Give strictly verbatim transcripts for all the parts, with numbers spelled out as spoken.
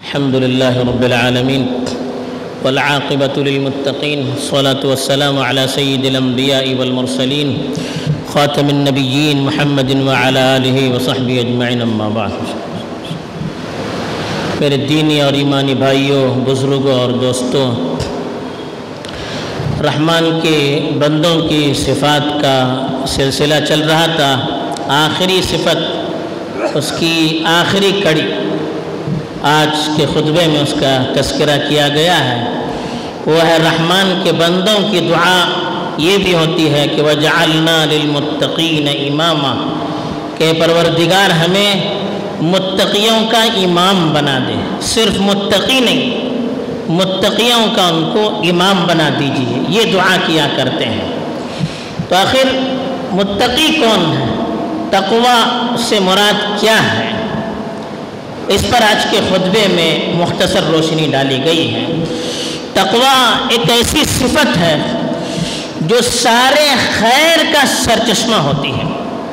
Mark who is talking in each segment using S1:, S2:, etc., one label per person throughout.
S1: الحمد لله رب العالمين والعاقبة للمتقين والصلاة والسلام على سيد الأنبياء والمرسلين خاتم النبيين محمد وعلى آله وصحبه أجمعين أما بعد. میرے دینی اور ایمانی بھائیوں، بزرگوں اور دوستوں، رحمان کے بندوں کی صفات کا سلسلہ چل رہا تھا. آخری صفت، اس کی آخری کڑی آج کے خطبے میں اس کا تذکرہ کیا گیا ہے. وہ ہے رحمان کے بندوں کی دعا. یہ بھی ہوتی ہے کہ وَجَعَلْنَا لِلْمُتَّقِينَ إِمَامًا، کہ پروردگار ہمیں متقیوں کا امام بنا دے. صرف متقی نہیں، متقیوں کا ان کو امام بنا دیجیے. یہ دعا کیا کرتے ہیں. تو آخر متقی کون ہے؟ تقویٰ سے مراد کیا ہے؟ اس پر آج کے خطبے میں مختصر روشنی ڈالی گئی ہے. تقویٰ ایک ایسی صفت ہے جو سارے خیر کا سرچشمہ ہوتی ہے.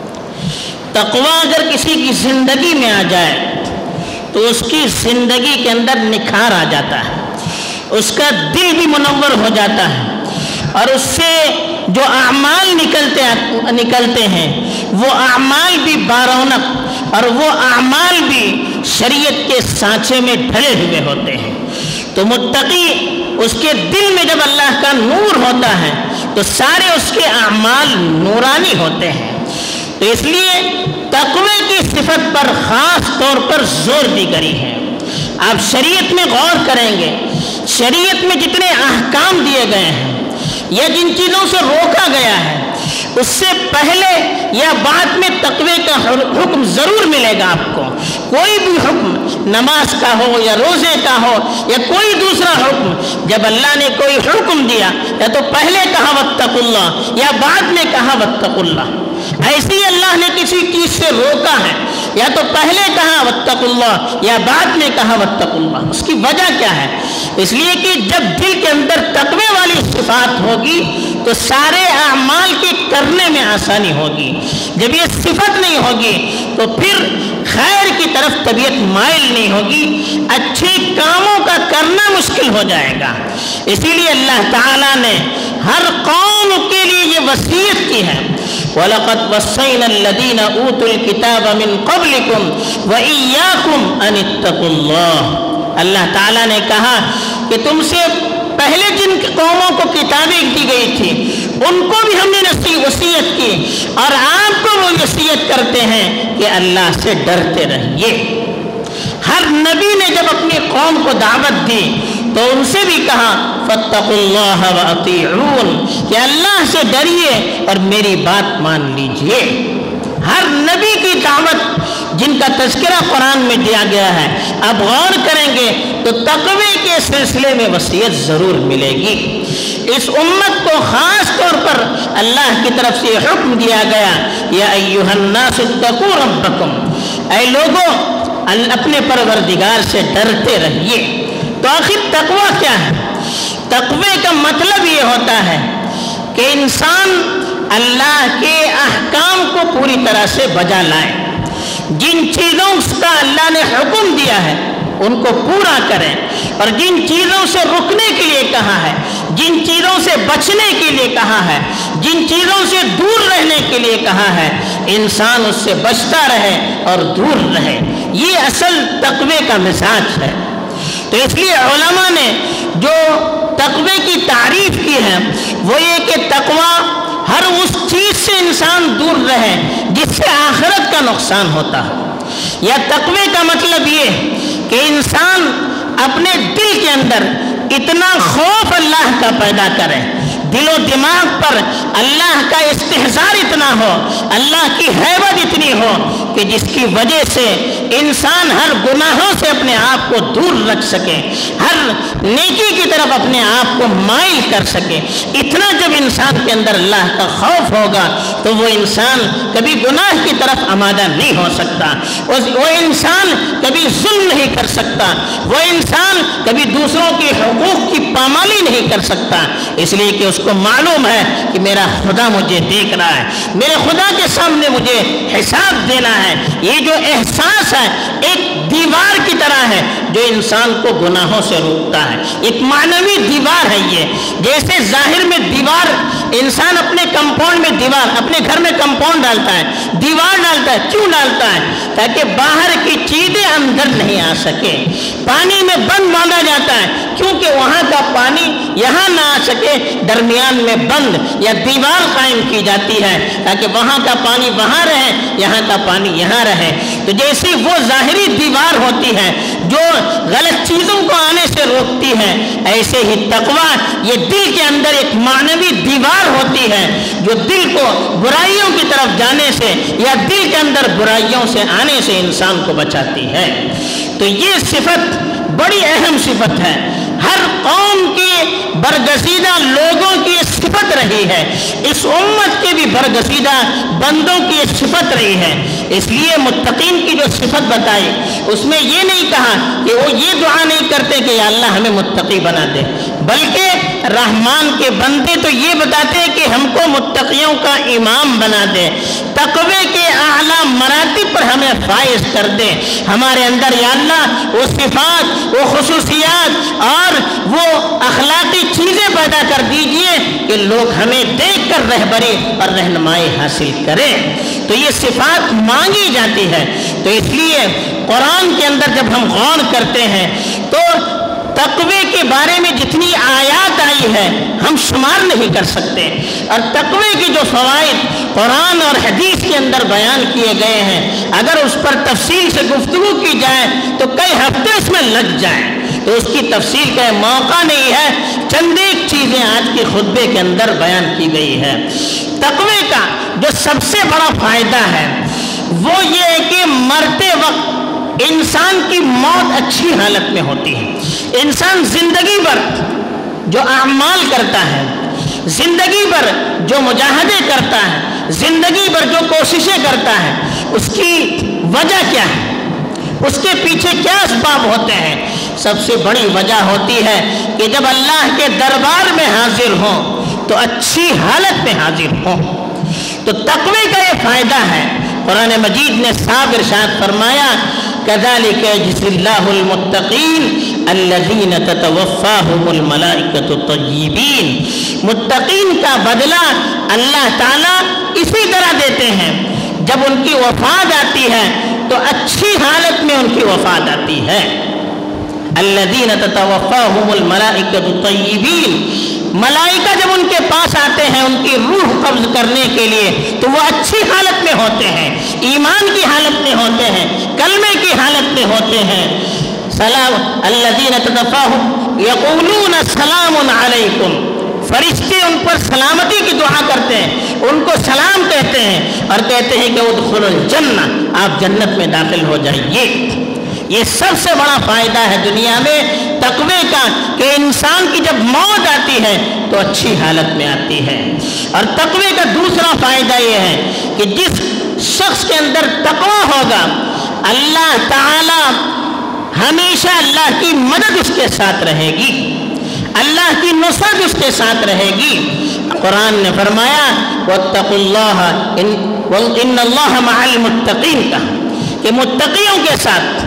S1: تقویٰ اگر کسی کی زندگی میں آ جائے تو اس کی زندگی کے اندر نکھار آ جاتا ہے، اس کا دل بھی منور ہو جاتا ہے، اور اس سے جو اعمال نکلتے نکلتے ہیں وہ اعمال بھی بارونق اور وہ اعمال بھی شریعت کے سانچے میں ڈھلے ہوئے ہوتے ہیں. تو متقی، اس کے دل میں جب اللہ کا نور ہوتا ہے تو سارے اس کے اعمال نورانی ہوتے ہیں. تو اس لیے تقوی کی صفت پر خاص طور پر زور دی گئی ہے. آپ شریعت میں غور کریں گے، شریعت میں جتنے احکام دیے گئے ہیں یا جن چیزوں سے روکا گیا ہے، اس سے پہلے یا بعد میں تقوی کا حکم ضرور ملے گا. آپ کو کوئی بھی حکم، نماز کا ہو یا روزے کا ہو یا کوئی دوسرا حکم، جب اللہ نے کوئی حکم دیا یا تو پہلے کہا واتقوا اللہ یا بعد میں کہا واتقوا اللہ. ایسے ہی اللہ نے کسی چیز سے روکا ہے، یا تو پہلے کہا واتقوا اللہ یا بعد میں کہا واتقوا اللہ. اس کی وجہ کیا ہے؟ اس لیے کہ جب دل کے اندر تقوی والی صفات ہوگی تو سارے اعمال کے کرنے میں آسانی ہوگی. جب یہ صفت نہیں ہوگی تو پھر خیر کی طرف طبیعت مائل نہیں ہوگی، اچھے کاموں کا کرنا مشکل ہو جائے گا. اسی لیے اللہ تعالیٰ نے ہر قوم کے لیے یہ وصیت کی ہے، وَلَقَدْ وَصَّيْنَا الَّذِينَ أُوتُوا الْكِتَابَ مِنْ قَبْلِكُمْ وَإِيَّاكُمْ أَنِ اتَّقُوا اللَّهَ. اللہ تعالیٰ نے کہا کہ تم سے پہلے جن قوموں کو کتابیں دی گئی تھی ان کو بھی ہم نے وصیت کی، اور آپ کو وہ وصیت کرتے ہیں کہ اللہ سے ڈرتے رہیے. ہر نبی نے جب اپنی قوم کو دعوت دی تو ان سے بھی کہا فاتقوا اللہ واطیعون، کہ اللہ سے ڈریے اور میری بات مان لیجئے. ہر نبی کی دعوت جن کا تذکرہ قرآن میں دیا گیا ہے، اب غور کریں گے تو تقوی کے سلسلے میں وصیت ضرور ملے گی. اس امت کو خاص طور پر اللہ کی طرف سے حکم دیا گیا، یا ایھا الناس اتقوا ربکم، اے لوگوں اپنے پروردگار سے ڈرتے رہیے. تو آخر تقوی کیا ہے؟ تقوی کا مطلب یہ ہوتا ہے کہ انسان اللہ کے احکام کو پوری طرح سے بجا لائے. جن چیزوں کا اللہ نے حکم دیا ہے ان کو پورا کریں، اور جن چیزوں سے رکنے کے لیے کہا ہے، جن چیزوں سے بچنے کے لیے کہا ہے، جن چیزوں سے دور رہنے کے لیے کہا ہے، انسان اس سے بچتا رہے اور دور رہے. یہ اصل تقوی کا مزاج ہے. تو اس لیے علماء نے جو تقوی کی تعریف کی ہے وہ یہ کہ تقوی ہر اس چیز سے انسان دور رہے جس سے آخرت کا نقصان ہوتا ہے. یا تقوی کا مطلب یہ کہ انسان اپنے دل کے اندر اتنا خوف اللہ کا پیدا کرے، دل و دماغ پر اللہ کا استحضار اتنا ہو، اللہ کی ہیبت اتنی ہو کہ جس کی وجہ سے انسان ہر گناہوں سے اپنے آپ کو دور رکھ سکے، ہر نیکی کی طرف اپنے آپ کو مائل کر سکے. اتنا جب انسان کے اندر اللہ کا خوف ہوگا تو وہ انسان کبھی گناہ کی طرف آمادہ نہیں ہو سکتا، وہ انسان کبھی ظلم نہیں کر سکتا، وہ انسان کبھی دوسروں کے حقوق کی پامالی نہیں کر سکتا. اس لیے کہ اس کو معلوم ہے کہ میرا خدا مجھے دیکھ رہا ہے، میرے خدا کے سامنے مجھے حساب دینا ہے. یہ جو احساس ہے ایک دیوار کی طرح ہے جو انسان کو گناہوں سے روکتا ہے. ایک معنوی دیوار ہے یہ. جیسے ظاہر میں دیوار انسان اپنے کمپاؤنڈ میں دیوار اپنے گھر میں کمپاؤنڈ ڈالتا ہے, دیوار ڈالتا ہے. کیوں ڈالتا ہے؟ تاکہ باہر کی چیزیں اندر نہیں آ سکے. پانی میں بند باندھا جاتا ہے کیونکہ وہاں کا پانی یہاں نہ آ سکے. درمیان میں بند یا دیوار قائم کی جاتی ہے تاکہ وہاں کا پانی وہاں رہے, یہاں کا پانی یہاں رہے. تو جیسی وہ ظاہری دیوار ہوتی ہے جو غلط چیزوں کو آنے سے روکتی ہے, ایسے ہی تقویٰ یہ دل کے اندر ایک معنوی دیوار ہوتی ہے جو دل کو برائیوں کی طرف جانے سے یا دل کے اندر برائیوں سے آنے سے انسان کو بچاتی ہے. تو یہ صفت بڑی اہم صفت ہے. ہر قوم کے برگزیدہ لوگوں کی یہ صفت رہی ہے, اس امت کے بھی برگزیدہ بندوں کی یہ صفت رہی ہے. اس لیے متقین کی جو صفت بتائی اس میں یہ نہیں کہا کہ وہ یہ دعا نہیں کرتے کہ یا اللہ ہمیں متقی بنا دے, بلکہ رحمان کے بندے تو یہ بتاتے ہیں کہ ہم کو متقیوں کا امام بنا دے, تقوی کے اعلیٰ مراتب پر ہمیں فائز کر دے. ہمارے اندر یا اللہ وہ صفات, وہ خصوصیات اور وہ اخلاقی چیزیں پیدا کر دیجئے کہ لوگ ہمیں دیکھ کر رہبری اور رہنمائی حاصل کریں. تو یہ صفات مانگی جاتی ہے. تو اس لیے قرآن کے اندر جب ہم غور کرتے ہیں تو تقوی کے بارے میں جتنی آیات آئی ہے ہم شمار نہیں کر سکتے, اور تقوی کی جو فوائد قرآن اور حدیث کے اندر بیان کیے گئے ہیں اگر اس پر تفصیل سے گفتگو کی جائے تو کئی ہفتے اس میں لگ جائیں. تو اس کی تفصیل کا موقع نہیں ہے, چند ایک چیزیں آج کے خطبے کے اندر بیان کی گئی ہے. تقوی کا جو سب سے بڑا فائدہ ہے وہ یہ ہے کہ مرتے وقت انسان کی موت اچھی حالت میں ہوتی ہے. انسان زندگی بھر جو اعمال کرتا ہے, زندگی بھر جو مجاہدے کرتا ہے, زندگی بھر جو کوششیں کرتا ہے, اس کی وجہ کیا ہے, اس کے پیچھے کیا اسباب ہوتے ہیں؟ سب سے بڑی وجہ ہوتی ہے کہ جب اللہ کے دربار میں حاضر ہوں تو اچھی حالت میں حاضر ہوں. تو تقوی کا یہ فائدہ ہے. قرآن مجید نے صاف ارشاد فرمایا كذلك يجزي الله المتقين الذين تتوفاهم الملائكة الطيبين. متقین کا بدلہ اللہ تعالیٰ اسی طرح دیتے ہیں, جب ان کی وفات آتی ہے تو اچھی حالت میں ان کی وفات آتی ہے. الذين تتوفاهم الملائكة الطيبين. ملائکہ جب ان کے پاس آتے ہیں ان کی روح قبض کرنے کے لیے تو وہ اچھی حالت میں ہوتے ہیں, ایمان کی حالت میں ہوتے ہیں, کلمے کی حالت میں ہوتے ہیں. سلام الذین تتوفاهم یقولون سلام علیکم. فرشتے ان پر سلامتی کی دعا کرتے ہیں, ان کو سلام کہتے ہیں اور کہتے ہیں کہ ادخلوا الجنہ, آپ جنت میں داخل ہو جائیے. یہ سب سے بڑا فائدہ ہے دنیا میں تقوی کا کہ انسان کی جب موت آتی ہے تو اچھی حالت میں آتی ہے. اور تقوی کا دوسرا فائدہ یہ ہے کہ جس شخص کے اندر تقوی ہوگا اللہ تعالی ہمیشہ اللہ کی مدد اس کے ساتھ رہے گی, اللہ کی نصرت اس کے ساتھ رہے گی. قرآن نے فرمایا واتقوا اللہ ان اللہ مع المتقین کا, کہ متقیوں کے ساتھ,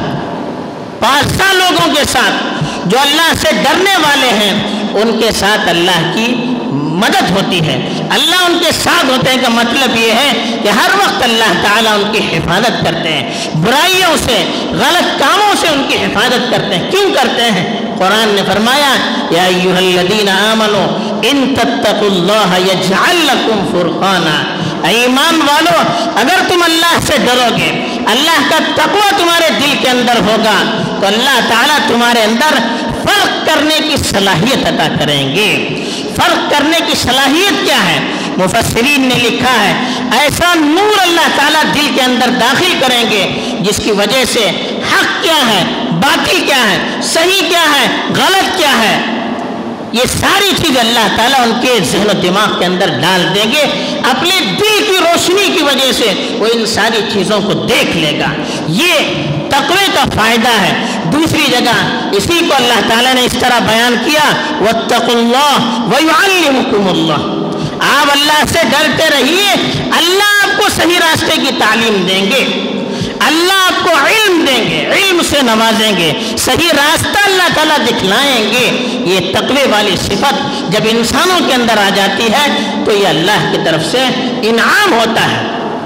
S1: پارسا لوگوں کے ساتھ جو اللہ سے ڈرنے والے ہیں ان کے ساتھ اللہ کی مدد ہوتی ہے. اللہ ان کے ساتھ ہوتے ہیں کا مطلب یہ ہے کہ ہر وقت اللہ تعالیٰ ان کی حفاظت کرتے ہیں, برائیوں سے, غلط کاموں سے ان کی حفاظت کرتے ہیں. کیوں کرتے ہیں؟ قرآن نے فرمایا یا ایھا الذین آمنوا ان تتقوا اللہ یجعل لکم فرقانا. ایمان والو اگر تم اللہ سے ڈرو گے, اللہ کا تقوی تمہارے دل کے اندر ہوگا تو اللہ تعالیٰ تمہارے اندر فرق کرنے کی صلاحیت عطا کریں گے. فرق کرنے کی صلاحیت کیا ہے؟ مفسرین نے لکھا ہے ایسا نور اللہ تعالیٰ دل کے اندر داخل کریں گے جس کی وجہ سے حق کیا ہے, باطل کیا ہے, صحیح کیا ہے, غلط کیا ہے, یہ ساری چیز اللہ تعالیٰ ان کے ذہن و دماغ کے اندر ڈال دیں گے. اپنے دل کی روشنی کی وجہ سے وہ ان ساری چیزوں کو دیکھ لے گا. یہ تقوی کا فائدہ ہے. دوسری جگہ اسی کو اللہ تعالیٰ نے اس طرح بیان کیا واتقوا اللہ ویعلمکم اللہ. آپ اللہ سے ڈرتے رہیے, اللہ آپ کو صحیح راستے کی تعلیم دیں گے. اللہ آپ کو علم دیں گے، علم سے نوازیں گے، صحیح راستہ اللہ تعالیٰ دکھلائیں گے۔ یہ تقوی والی صفت جب انسانوں کے اندر آ جاتی ہے تو یہ اللہ کی طرف سے انعام ہوتا ہے۔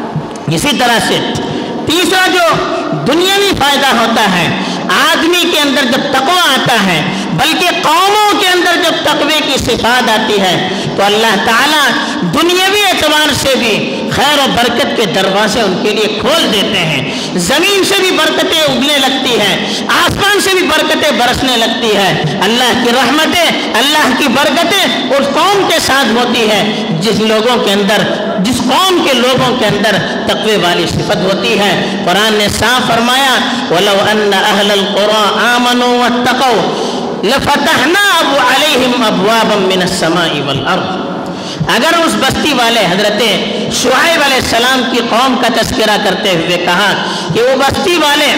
S1: اسی طرح سے تیسرا جو دنیاوی فائدہ ہوتا ہے آدمی کے اندر جب تقوی آتا ہے، بلکہ قوموں کے اندر جب تقوی کی صفات آتی ہے تو اللہ تعالیٰ دنیاوی اعتبار سے بھی خیر و برکت کے دروازے ان کے لیے کھول دیتے ہیں۔ زمین سے بھی برکتیں اگنے لگتی ہیں، آسمان سے بھی برکتیں برسنے لگتی ہے۔ اللہ کی رحمتیں، اللہ کی برکتیں اس قوم کے ساتھ ہوتی ہے جس لوگوں کے اندر جس قوم کے لوگوں کے اندر تقوی والی صفت ہوتی ہے۔ قرآن نے صاف فرمایا وَلَوْ أَنَّ أَهْلَ الْقُرَىٰ آمَنُوا وَاتَّقَوْا لَفَتَحْنَا عَلَيْهِمْ أَبْوَابًا مِّنَ السَّمَاءِ وَالْأَرْضِ۔ اگر اس بستی والے حضرت شعیب علیہ السلام کی قوم کا تذکرہ کرتے ہوئے کہا کہ وہ بستی والے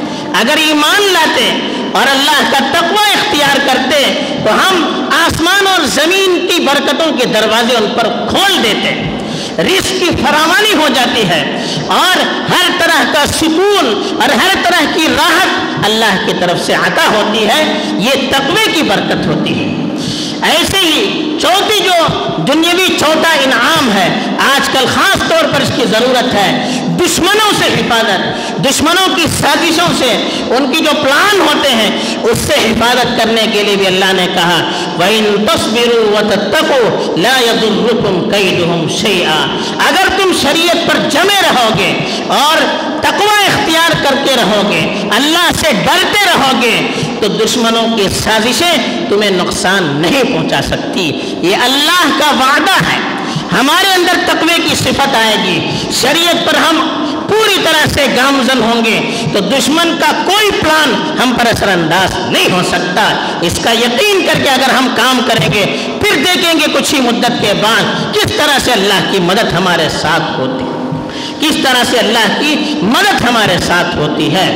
S1: اگر ایمان لاتے اور اللہ کا تقوی اختیار کرتے تو ہم آسمان اور زمین کی برکتوں کے دروازے ان پر کھول دیتے، رزق کی فراوانی ہو جاتی ہے اور ہر طرح کا سکون اور ہر طرح کی راحت اللہ کی طرف سے عطا ہوتی ہے۔ یہ تقوی کی برکت ہوتی ہے۔ ایسے ہی چوتھی جو دنیاوی چوتھا انعام ہے، آج کل خاص طور پر اس کی ضرورت ہے، دشمنوں سے حفاظت، دشمنوں کی سازشوں سے، ان کی جو پلان ہوتے ہیں اس سے حفاظت کرنے کے لیے بھی اللہ نے کہا وَإِن تَصْبِرُوا وَتَتَّقُوا لَا يَضُرُّكُمْ كَيْدُهُمْ شَيْئًا۔ اگر تم شریعت پر جمے رہو گے اور تقوی اختیار کرتے رہو گے، اللہ سے ڈرتے رہو گے تو دشمنوں کی سازشیں تمہیں نقصان نہیں پہنچا سکتی۔ یہ اللہ کا وعدہ ہے۔ ہمارے اندر تقوی کی صفت آئے گی، شریعت پر ہم پوری طرح سے گامزن ہوں گے تو دشمن کا کوئی پلان ہم پر اثر انداز نہیں ہو سکتا۔ اس کا یقین کر کے اگر ہم کام کریں گے پھر دیکھیں گے کچھ ہی مدت کے بعد کس طرح سے اللہ کی مدد ہمارے ساتھ ہوتی ہے، کس طرح سے اللہ کی مدد ہمارے ساتھ ہوتی ہے۔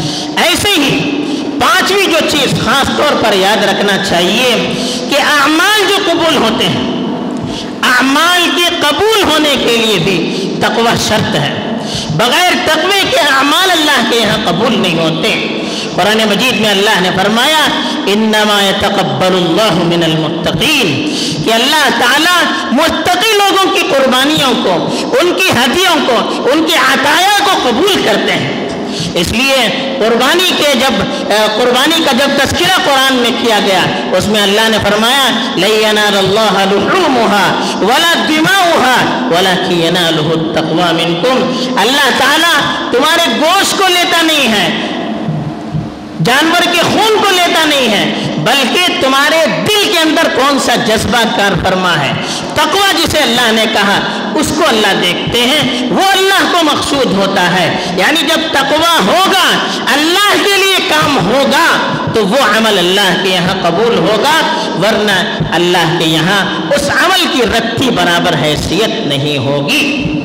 S1: ایسے ہی پانچویں جو چیز خاص طور پر یاد رکھنا چاہیے کہ اعمال جو قبول ہوتے ہیں، اعمال کے قبول ہونے کے لیے بھی تقوی شرط ہے۔ بغیر تقوی کے اعمال اللہ کے یہاں قبول نہیں ہوتے۔ قرآن مجید میں اللہ نے فرمایا انما يتقبل اللہ من المتقین، کہ اللہ تعالیٰ متقی لوگوں کی قربانیوں کو، ان کی ہدیوں کو، ان کی عطایا کو قبول کرتے ہیں۔ اس لیے قربانی کے جب قربانی کا جب تذکرہ قرآن میں کیا گیا اس میں اللہ نے فرمایا لَن يَنَالَ اللَّهَ لُحُومُهَا وَلَا دِمَاؤُهَا وَلَكِنْ يَنَالُهُ التَّقْوَىٰ مِنكُمْ۔ اللہ تعالیٰ تمہارے گوشت کو لیتا نہیں ہے، جانور کے خون کو لیتا نہیں ہے، بلکہ تمہارے دل کے اندر کون سا جذبہ کار فرما ہے۔ تقوی جسے اللہ نے کہا اس کو اللہ دیکھتے ہیں، وہ اللہ کو مقصود ہوتا ہے۔ یعنی جب تقوی ہوگا، اللہ کے لیے کام ہوگا تو وہ عمل اللہ کے یہاں قبول ہوگا، ورنہ اللہ کے یہاں اس عمل کی رتی برابر حیثیت نہیں ہوگی۔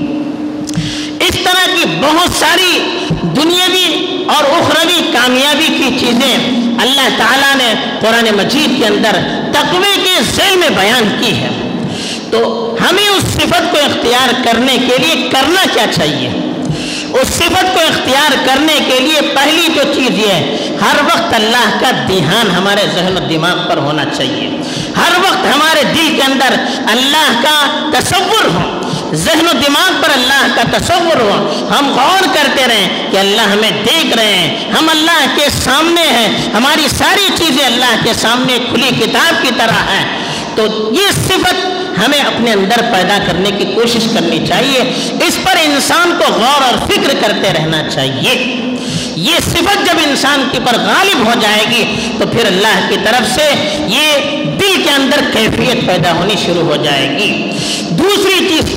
S1: اس طرح کی بہت ساری دنیاوی اور اخروی کامیابی کی چیزیں اللہ تعالیٰ نے قرآن مجید کے اندر تقوی کے ذیل میں بیان کی ہے۔ تو ہمیں اس صفت کو اختیار کرنے کے لیے کرنا کیا چاہیے؟ اس صفت کو اختیار کرنے کے لیے پہلی جو چیز یہ ہے، ہر وقت اللہ کا دھیان ہمارے ذہن و دماغ پر ہونا چاہیے۔ ہر وقت ہمارے دل کے اندر اللہ کا تصور ہو، ذہن و دماغ پر اللہ کا تصور ہو، ہم غور کرتے رہیں کہ اللہ ہمیں دیکھ رہے ہیں، ہم اللہ کے سامنے ہیں، ہماری ساری چیزیں اللہ کے سامنے کھلی کتاب کی طرح ہیں۔ تو یہ صفت ہمیں اپنے اندر پیدا کرنے کی کوشش کرنی چاہیے، اس پر انسان کو غور اور فکر کرتے رہنا چاہیے۔ یہ صفت جب انسان کے پر غالب ہو جائے گی تو پھر اللہ کی طرف سے یہ دل کے اندر کیفیت پیدا ہونی شروع ہو جائے گی۔ دوسری چیز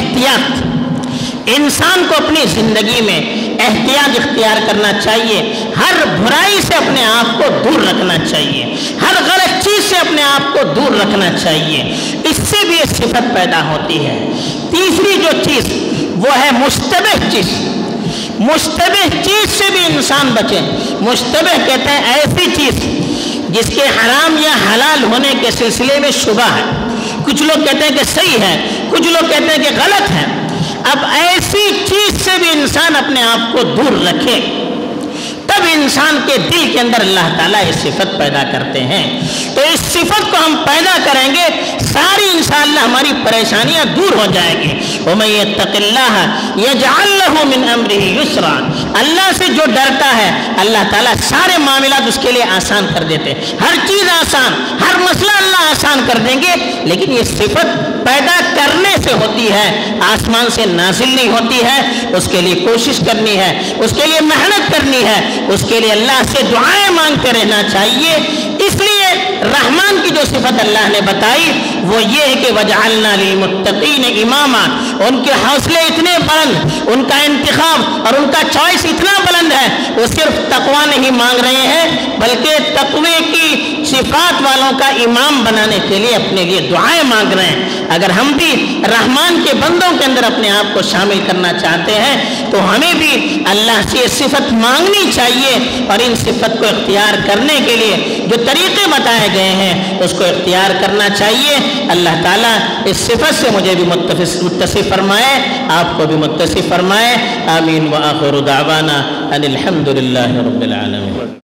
S1: احتیاط، انسان کو اپنی زندگی میں احتیاط اختیار کرنا چاہیے، ہر برائی سے اپنے آپ کو دور رکھنا چاہیے، ہر غلط چیز سے اپنے آپ کو دور رکھنا چاہیے، اس سے بھی یہ صفت پیدا ہوتی ہے۔ تیسری جو چیز وہ ہے مشتبہ چیز، مشتبہ چیز سے بھی انسان بچے۔ مشتبہ کہتے ہیں ایسی چیز جس کے حرام یا حلال ہونے کے سلسلے میں شبہ ہے، کچھ لوگ کہتے ہیں کہ صحیح ہے، کچھ لوگ کہتے ہیں کہ غلط ہے۔ اب ایسی چیز سے بھی انسان اپنے آپ کو دور رکھے، تب انسان کے دل کے اندر اللہ تعالیٰ یہ صفت پیدا کرتے ہیں۔ تو اس صفت کو ہم پیدا کریں گے، ساری انشاءاللہ ہماری پریشانیاں دور ہو جائیں گی۔ وَمَن يَتَّقِ اللَّهَ يَجْعَل لَّهُ مِنْ أَمْرِهِ يُسْرًا، اللہ سے جو ڈرتا ہے اللہ تعالیٰ سارے معاملات اس کے لیے آسان کر دیتے ہیں، ہر چیز آسان، ہر مسئلہ اللہ آسان کر دیں گے۔ لیکن یہ صفت پیدا کرنے سے ہوتی ہے، آسمان سے نازل نہیں ہوتی ہے، اس کے لیے کوشش کرنی ہے، اس کے لیے محنت کرنی ہے، اس کے لیے اللہ سے دعائیں مانگتے رہنا چاہیے۔ اس لیے رحمان کی جو صفت اللہ نے بتائی وہ یہ ہے کہ وَجَعَلْنَا لِلْمُتَّقِينَ إِمَامًا، ان کے حوصلے اتنے بلند، ان کا انتخاب اور ان کا چوائس اتنا بلند ہے، وہ صرف تقوی نہیں مانگ رہے ہیں بلکہ تقوی کی صفات والوں کا امام بنانے کے لیے اپنے لیے دعائیں مانگ رہے ہیں۔ اگر ہم بھی رحمان کے بندوں کے اندر اپنے آپ کو شامل کرنا چاہتے ہیں تو ہمیں بھی اللہ سے صفت مانگنی چاہیے، اور ان صفت کو اختیار کرنے کے لیے جو طریقے بتائے گئے ہیں اس کو اختیار کرنا چاہیے۔ اللہ تعالیٰ اس صفت سے مجھے بھی متصف فرمائے، آپ کو بھی متصف فرمائے۔ آمین وآخر دعوانا ان الحمد للہ رب العالمین۔